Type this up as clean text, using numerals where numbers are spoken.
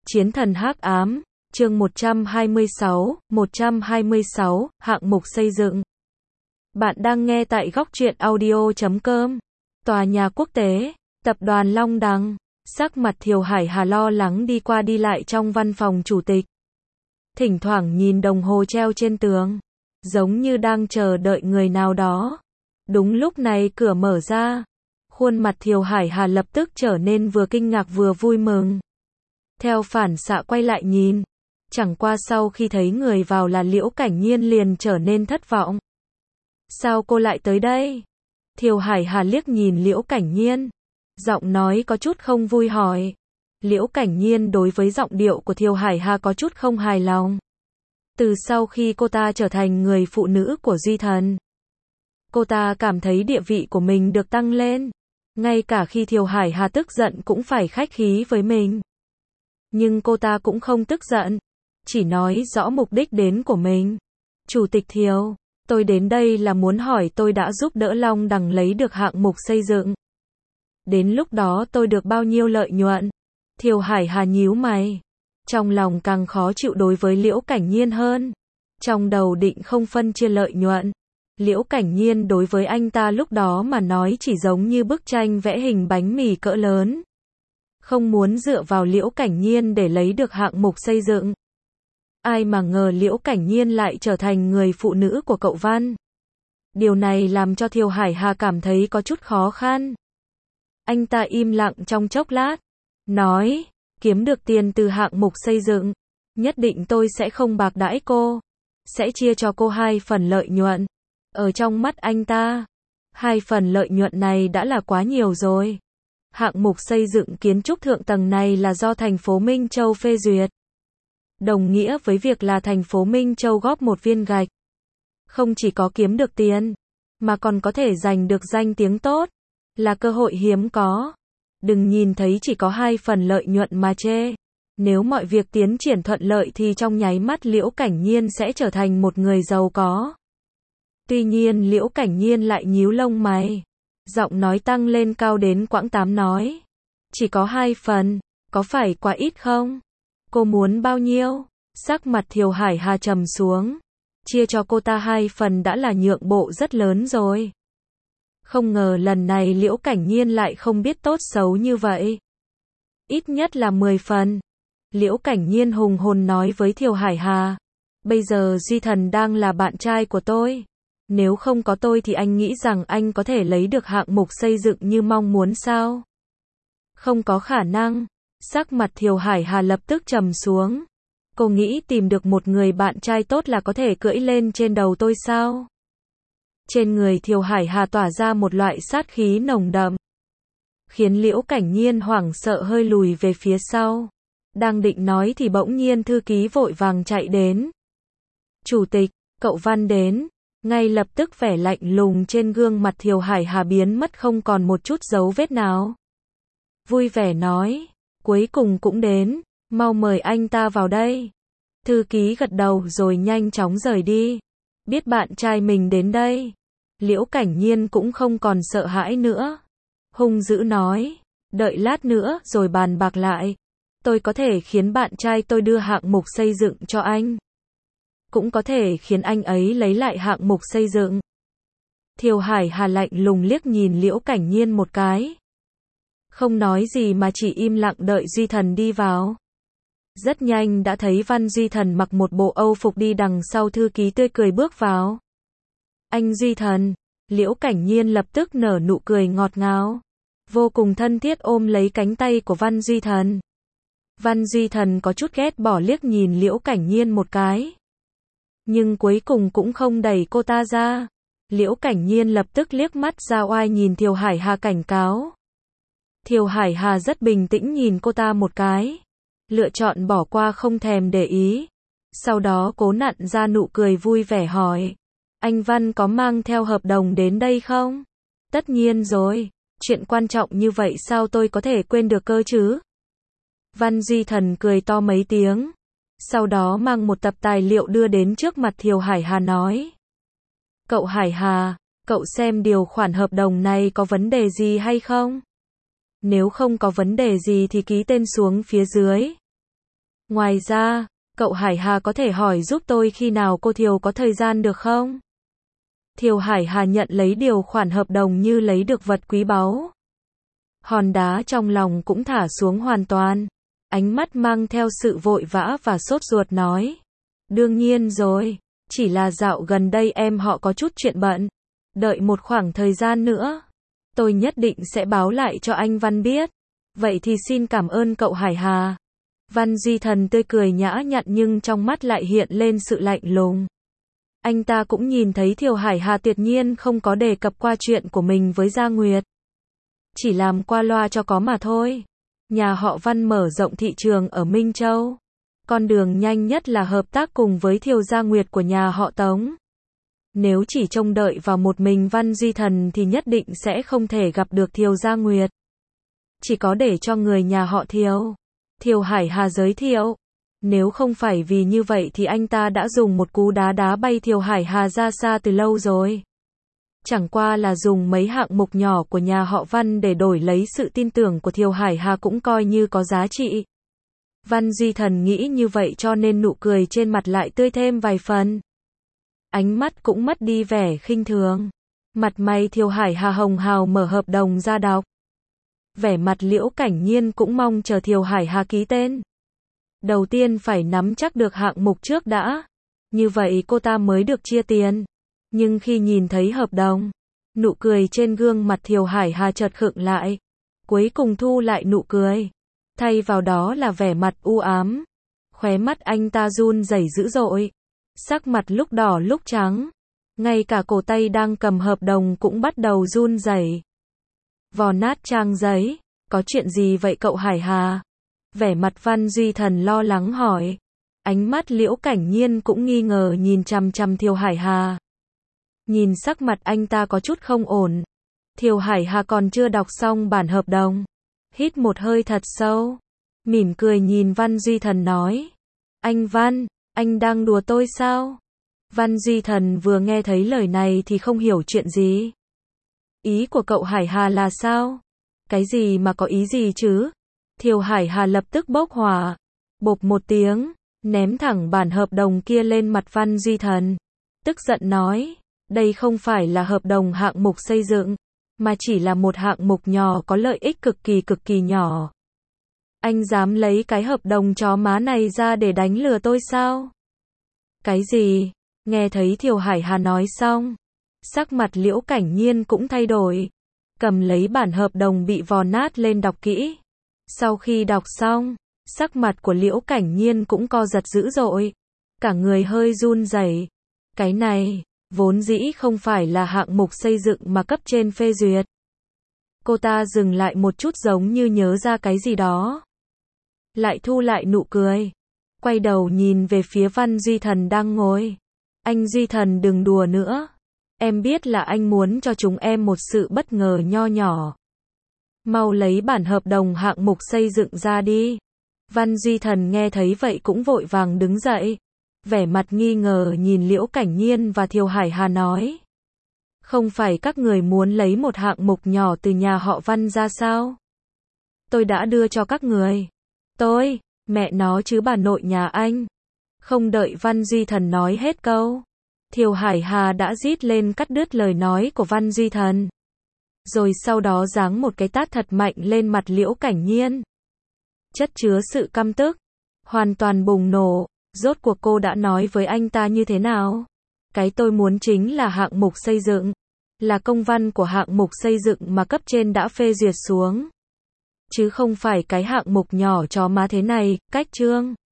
Chiến thần hắc ám, chương 126, hạng mục xây dựng. Bạn đang nghe tại góc truyện audio.com. Tòa nhà quốc tế, tập đoàn Long Đằng. Sắc mặt Thiều Hải Hà lo lắng đi qua đi lại trong văn phòng chủ tịch. Thỉnh thoảng nhìn đồng hồ treo trên tường, giống như đang chờ đợi người nào đó. Đúng lúc này cửa mở ra. Khuôn mặt Thiều Hải Hà lập tức trở nên vừa kinh ngạc vừa vui mừng. Theo phản xạ quay lại nhìn, chẳng qua sau khi thấy người vào là Liễu Cảnh Nhiên liền trở nên thất vọng. Sao cô lại tới đây? Thiều Hải Hà liếc nhìn Liễu Cảnh Nhiên, giọng nói có chút không vui hỏi. Liễu Cảnh Nhiên đối với giọng điệu của Thiều Hải Hà có chút không hài lòng. Từ sau khi cô ta trở thành người phụ nữ của Duy Thần, cô ta cảm thấy địa vị của mình được tăng lên. Ngay cả khi Thiều Hải Hà tức giận cũng phải khách khí với mình. Nhưng cô ta cũng không tức giận, chỉ nói rõ mục đích đến của mình. Chủ tịch Thiều, tôi đến đây là muốn hỏi tôi đã giúp đỡ Long Đằng lấy được hạng mục xây dựng. Đến lúc đó tôi được bao nhiêu lợi nhuận? Thiều Hải Hà nhíu mày, trong lòng càng khó chịu đối với Liễu Cảnh Nhiên hơn. Trong đầu định không phân chia lợi nhuận. Liễu Cảnh Nhiên đối với anh ta lúc đó mà nói chỉ giống như bức tranh vẽ hình bánh mì cỡ lớn. Không muốn dựa vào Liễu Cảnh Nhiên để lấy được hạng mục xây dựng. Ai mà ngờ Liễu Cảnh Nhiên lại trở thành người phụ nữ của cậu Văn. Điều này làm cho Thiều Hải Hà cảm thấy có chút khó khăn. Anh ta im lặng trong chốc lát, nói, kiếm được tiền từ hạng mục xây dựng, nhất định tôi sẽ không bạc đãi cô, sẽ chia cho cô 2 phần lợi nhuận. Ở trong mắt anh ta, 2 phần lợi nhuận này đã là quá nhiều rồi. Hạng mục xây dựng kiến trúc thượng tầng này là do thành phố Minh Châu phê duyệt. Đồng nghĩa với việc là thành phố Minh Châu góp một viên gạch. Không chỉ có kiếm được tiền, mà còn có thể giành được danh tiếng tốt. Là cơ hội hiếm có. Đừng nhìn thấy chỉ có 2 phần lợi nhuận mà chê. Nếu mọi việc tiến triển thuận lợi thì trong nháy mắt Liễu Cảnh Nhiên sẽ trở thành một người giàu có. Tuy nhiên Liễu Cảnh Nhiên lại nhíu lông mày. Giọng nói tăng lên cao đến quãng 8 nói. Chỉ có 2 phần, có phải quá ít không? Cô muốn bao nhiêu? Sắc mặt Thiều Hải Hà trầm xuống. Chia cho cô ta 2 phần đã là nhượng bộ rất lớn rồi. Không ngờ lần này Liễu Cảnh Nhiên lại không biết tốt xấu như vậy. Ít nhất là 10 phần. Liễu Cảnh Nhiên hùng hồn nói với Thiều Hải Hà. Bây giờ Duy Thần đang là bạn trai của tôi. Nếu không có tôi thì anh nghĩ rằng anh có thể lấy được hạng mục xây dựng như mong muốn sao? Không có khả năng. Sắc mặt Thiều Hải Hà lập tức trầm xuống. Cô nghĩ tìm được một người bạn trai tốt là có thể cưỡi lên trên đầu tôi sao? Trên người Thiều Hải Hà tỏa ra một loại sát khí nồng đậm, khiến Liễu Cảnh Nhiên hoảng sợ hơi lùi về phía sau. Đang định nói thì bỗng nhiên thư ký vội vàng chạy đến. Chủ tịch, cậu Văn đến. Ngay lập tức vẻ lạnh lùng trên gương mặt Thiều Hải Hà biến mất không còn một chút dấu vết nào. Vui vẻ nói, cuối cùng cũng đến, mau mời anh ta vào đây. Thư ký gật đầu rồi nhanh chóng rời đi. Biết bạn trai mình đến đây, Liễu Cảnh Nhiên cũng không còn sợ hãi nữa. Hung dữ nói, đợi lát nữa rồi bàn bạc lại. Tôi có thể khiến bạn trai tôi đưa hạng mục xây dựng cho anh. Cũng có thể khiến anh ấy lấy lại hạng mục xây dựng. Thiều Hải Hà lạnh lùng liếc nhìn Liễu Cảnh Nhiên một cái. Không nói gì mà chỉ im lặng đợi Duy Thần đi vào. Rất nhanh đã thấy Văn Duy Thần mặc một bộ Âu phục đi đằng sau thư ký tươi cười bước vào. Anh Duy Thần, Liễu Cảnh Nhiên lập tức nở nụ cười ngọt ngào. Vô cùng thân thiết ôm lấy cánh tay của Văn Duy Thần. Văn Duy Thần có chút ghét bỏ liếc nhìn Liễu Cảnh Nhiên một cái. Nhưng cuối cùng cũng không đẩy cô ta ra. Liễu Cảnh Nhiên lập tức liếc mắt ra oai nhìn Thiều Hải Hà cảnh cáo. Thiều Hải Hà rất bình tĩnh nhìn cô ta một cái. Lựa chọn bỏ qua không thèm để ý. Sau đó cố nặn ra nụ cười vui vẻ hỏi. Anh Văn có mang theo hợp đồng đến đây không? Tất nhiên rồi. Chuyện quan trọng như vậy sao tôi có thể quên được cơ chứ? Văn Duy Thần cười to mấy tiếng. Sau đó mang một tập tài liệu đưa đến trước mặt Thiều Hải Hà nói. Cậu Hải Hà, cậu xem điều khoản hợp đồng này có vấn đề gì hay không? Nếu không có vấn đề gì thì ký tên xuống phía dưới. Ngoài ra, cậu Hải Hà có thể hỏi giúp tôi khi nào cô Thiều có thời gian được không? Thiều Hải Hà nhận lấy điều khoản hợp đồng như lấy được vật quý báu. Hòn đá trong lòng cũng thả xuống hoàn toàn. Ánh mắt mang theo sự vội vã và sốt ruột nói. Đương nhiên rồi, chỉ là dạo gần đây em họ có chút chuyện bận. Đợi một khoảng thời gian nữa, tôi nhất định sẽ báo lại cho anh Văn biết. Vậy thì xin cảm ơn cậu Hải Hà. Văn Duy Thần tươi cười nhã nhặn nhưng trong mắt lại hiện lên sự lạnh lùng. Anh ta cũng nhìn thấy Thiều Hải Hà tuyệt nhiên không có đề cập qua chuyện của mình với Gia Nguyệt. Chỉ làm qua loa cho có mà thôi. Nhà họ Văn mở rộng thị trường ở Minh Châu. Con đường nhanh nhất là hợp tác cùng với Thiều Gia Nguyệt của nhà họ Tống. Nếu chỉ trông đợi vào một mình Văn Duy Thần thì nhất định sẽ không thể gặp được Thiều Gia Nguyệt. Chỉ có để cho người nhà họ Thiều, Thiều Hải Hà giới thiệu. Nếu không phải vì như vậy thì anh ta đã dùng một cú đá đá bay Thiều Hải Hà ra xa từ lâu rồi. Chẳng qua là dùng mấy hạng mục nhỏ của nhà họ Văn để đổi lấy sự tin tưởng của Thiều Hải Hà cũng coi như có giá trị. Văn Duy Thần nghĩ như vậy cho nên nụ cười trên mặt lại tươi thêm vài phần. Ánh mắt cũng mất đi vẻ khinh thường. Mặt mày Thiều Hải Hà hồng hào mở hợp đồng ra đọc. Vẻ mặt Liễu Cảnh Nhiên cũng mong chờ Thiều Hải Hà ký tên. Đầu tiên phải nắm chắc được hạng mục trước đã. Như vậy cô ta mới được chia tiền. Nhưng khi nhìn thấy hợp đồng, nụ cười trên gương mặt Thiều Hải Hà chợt khựng lại. Cuối cùng thu lại nụ cười. Thay vào đó là vẻ mặt u ám. Khóe mắt anh ta run rẩy dữ dội. Sắc mặt lúc đỏ lúc trắng. Ngay cả cổ tay đang cầm hợp đồng cũng bắt đầu run rẩy. Vò nát trang giấy. Có chuyện gì vậy cậu Hải Hà? Vẻ mặt Văn Duy Thần lo lắng hỏi. Ánh mắt Liễu Cảnh Nhiên cũng nghi ngờ nhìn chằm chằm Thiều Hải Hà. Nhìn sắc mặt anh ta có chút không ổn. Thiều Hải Hà còn chưa đọc xong bản hợp đồng. Hít một hơi thật sâu. Mỉm cười nhìn Văn Duy Thần nói. Anh Văn, anh đang đùa tôi sao? Văn Duy Thần vừa nghe thấy lời này thì không hiểu chuyện gì. Ý của cậu Hải Hà là sao? Cái gì mà có ý gì chứ? Thiều Hải Hà lập tức bốc hỏa. Bộp một tiếng, ném thẳng bản hợp đồng kia lên mặt Văn Duy Thần. Tức giận nói. Đây không phải là hợp đồng hạng mục xây dựng, mà chỉ là một hạng mục nhỏ có lợi ích cực kỳ nhỏ. Anh dám lấy cái hợp đồng chó má này ra để đánh lừa tôi sao? Cái gì? Nghe thấy Thiều Hải Hà nói xong, sắc mặt Liễu Cảnh Nhiên cũng thay đổi. Cầm lấy bản hợp đồng bị vò nát lên đọc kỹ. Sau khi đọc xong, sắc mặt của Liễu Cảnh Nhiên cũng co giật dữ dội. Cả người hơi run rẩy. Cái này vốn dĩ không phải là hạng mục xây dựng mà cấp trên phê duyệt. Cô ta dừng lại một chút giống như nhớ ra cái gì đó. Lại thu lại nụ cười. Quay đầu nhìn về phía Văn Duy Thần đang ngồi. Anh Duy Thần đừng đùa nữa. Em biết là anh muốn cho chúng em một sự bất ngờ nho nhỏ. Mau lấy bản hợp đồng hạng mục xây dựng ra đi. Văn Duy Thần nghe thấy vậy cũng vội vàng đứng dậy. Vẻ mặt nghi ngờ nhìn Liễu Cảnh Nhiên và Thiều Hải Hà nói. Không phải các người muốn lấy một hạng mục nhỏ từ nhà họ Văn ra sao? Tôi đã đưa cho các người. Tôi, mẹ nó chứ bà nội nhà anh. Không đợi Văn Duy Thần nói hết câu. Thiều Hải Hà đã rít lên cắt đứt lời nói của Văn Duy Thần. Rồi sau đó giáng một cái tát thật mạnh lên mặt Liễu Cảnh Nhiên. Chất chứa sự căm tức. Hoàn toàn bùng nổ. Rốt cuộc cô đã nói với anh ta như thế nào? Cái tôi muốn chính là hạng mục xây dựng. Là công văn của hạng mục xây dựng mà cấp trên đã phê duyệt xuống. Chứ không phải cái hạng mục nhỏ chó má thế này, cách chương.